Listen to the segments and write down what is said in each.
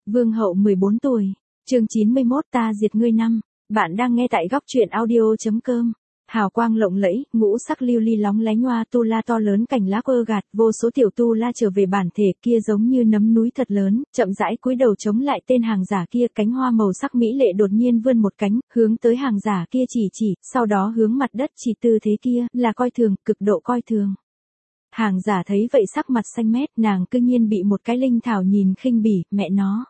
Vương hậu 14 tuổi. Chương 91 ta diệt ngươi năm. Bạn đang nghe tại góc truyện audio.com. Hào quang lộng lẫy, ngũ sắc lưu ly lóng lánh hoa tu la to lớn cành lá quơ gạt, vô số tiểu tu la trở về bản thể kia giống như nấm núi thật lớn, chậm rãi cúi đầu chống lại tên hàng giả kia, cánh hoa màu sắc mỹ lệ đột nhiên vươn một cánh, hướng tới hàng giả kia chỉ, sau đó hướng mặt đất chỉ tư thế kia, là coi thường, cực độ coi thường. Hàng giả thấy vậy sắc mặt xanh mét, nàng cư nhiên bị một cái linh thảo nhìn khinh bỉ, mẹ nó.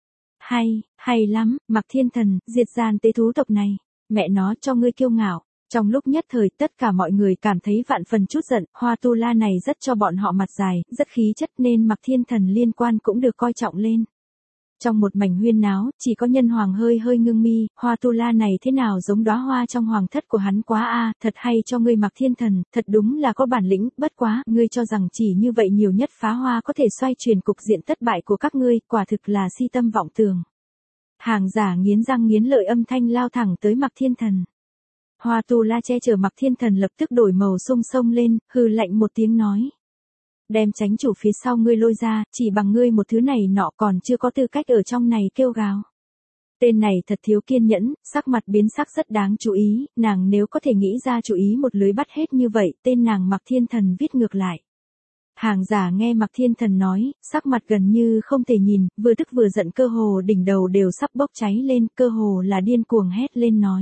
Hay lắm, Mạc Thiên Thần, diệt gian tế thú tộc này, mẹ nó cho ngươi kiêu ngạo. Trong lúc nhất thời tất cả mọi người cảm thấy vạn phần chút giận, hoa tu la này rất cho bọn họ mặt dài, rất khí chất nên Mạc Thiên Thần liên quan cũng được coi trọng lên. Trong một mảnh huyên náo, chỉ có Nhân Hoàng hơi ngưng mi, hoa tu la này thế nào giống đóa hoa trong hoàng thất của hắn quá a, thật hay cho ngươi Mạc Thiên Thần, thật đúng là có bản lĩnh, bất quá, ngươi cho rằng chỉ như vậy nhiều nhất phá hoa có thể xoay chuyển cục diện thất bại của các ngươi, quả thực là si tâm vọng tưởng. Hàng giả nghiến răng nghiến lợi âm thanh lao thẳng tới Mạc Thiên Thần. Hoa tu la che chở Mạc Thiên Thần lập tức đổi màu sung sông lên, hừ lạnh một tiếng nói. Đem chánh chủ phía sau ngươi lôi ra, chỉ bằng ngươi một thứ này nọ còn chưa có tư cách ở trong này kêu gào. Tên này thật thiếu kiên nhẫn, sắc mặt biến sắc rất đáng chú ý, nàng nếu có thể nghĩ ra chú ý một lưới bắt hết như vậy, tên nàng Mạc Thiên Thần viết ngược lại. Hàng giả nghe Mạc Thiên Thần nói, sắc mặt gần như không thể nhìn, vừa tức vừa giận cơ hồ đỉnh đầu đều sắp bốc cháy lên, cơ hồ là điên cuồng hét lên nói.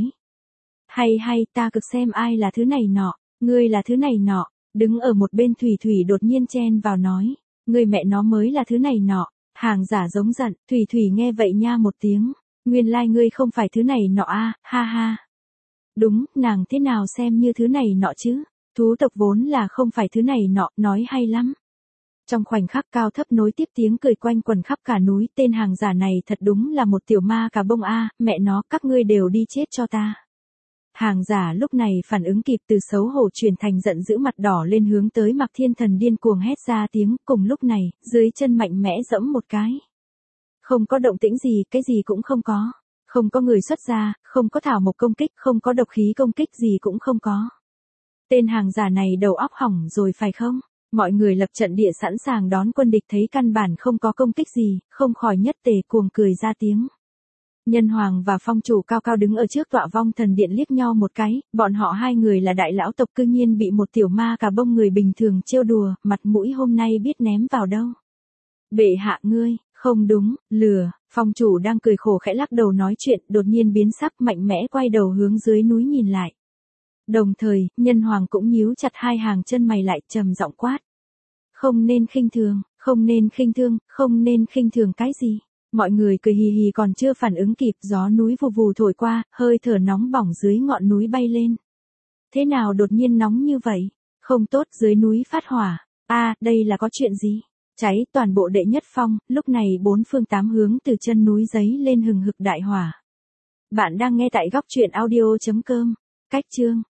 Hay, ta cực xem ai là thứ này nọ, ngươi là thứ này nọ, đứng ở một bên Thủy đột nhiên chen vào nói, ngươi mẹ nó mới là thứ này nọ, hàng giả giống giận, Thủy nghe vậy nha một tiếng, nguyên lai ngươi không phải thứ này nọ a, ha. Đúng, nàng thế nào xem như thứ này nọ chứ, thú tộc vốn là không phải thứ này nọ, nói hay lắm. Trong khoảnh khắc cao thấp nối tiếp tiếng cười quanh quần khắp cả núi, tên hàng giả này thật đúng là một tiểu ma cà bông a, mẹ nó, các ngươi đều đi chết cho ta. Hàng giả lúc này phản ứng kịp từ xấu hổ chuyển thành giận dữ mặt đỏ lên hướng tới Mạc Thiên Thần điên cuồng hét ra tiếng, cùng lúc này, dưới chân mạnh mẽ giẫm một cái. Không có động tĩnh gì, cái gì cũng không có. Không có người xuất ra, không có thảo mộc công kích, không có độc khí công kích gì cũng không có. Tên hàng giả này đầu óc hỏng rồi phải không? Mọi người lập trận địa sẵn sàng đón quân địch thấy căn bản không có công kích gì, không khỏi nhất tề cuồng cười ra tiếng. Nhân Hoàng và phong chủ cao cao đứng ở trước tọa vong thần điện liếc nhau một cái, bọn họ hai người là đại lão tộc cư nhiên bị một tiểu ma cà bông người bình thường trêu đùa, mặt mũi hôm nay biết ném vào đâu. Bệ hạ ngươi, không đúng, lừa, phong chủ đang cười khổ khẽ lắc đầu nói chuyện, đột nhiên biến sắc mạnh mẽ quay đầu hướng dưới núi nhìn lại. Đồng thời, Nhân Hoàng cũng nhíu chặt hai hàng chân mày lại trầm giọng quát. Không nên khinh thường, không nên khinh thường cái gì. Mọi người cười hì hì còn chưa phản ứng kịp, gió núi vù vù thổi qua, hơi thở nóng bỏng dưới ngọn núi bay lên. Thế nào đột nhiên nóng như vậy? Không tốt, dưới núi phát hỏa. Đây là có chuyện gì? Cháy toàn bộ đệ nhất phong, lúc này bốn phương tám hướng từ chân núi giấy lên hừng hực đại hỏa. Bạn đang nghe tại góc truyện audio.com. Cách chương.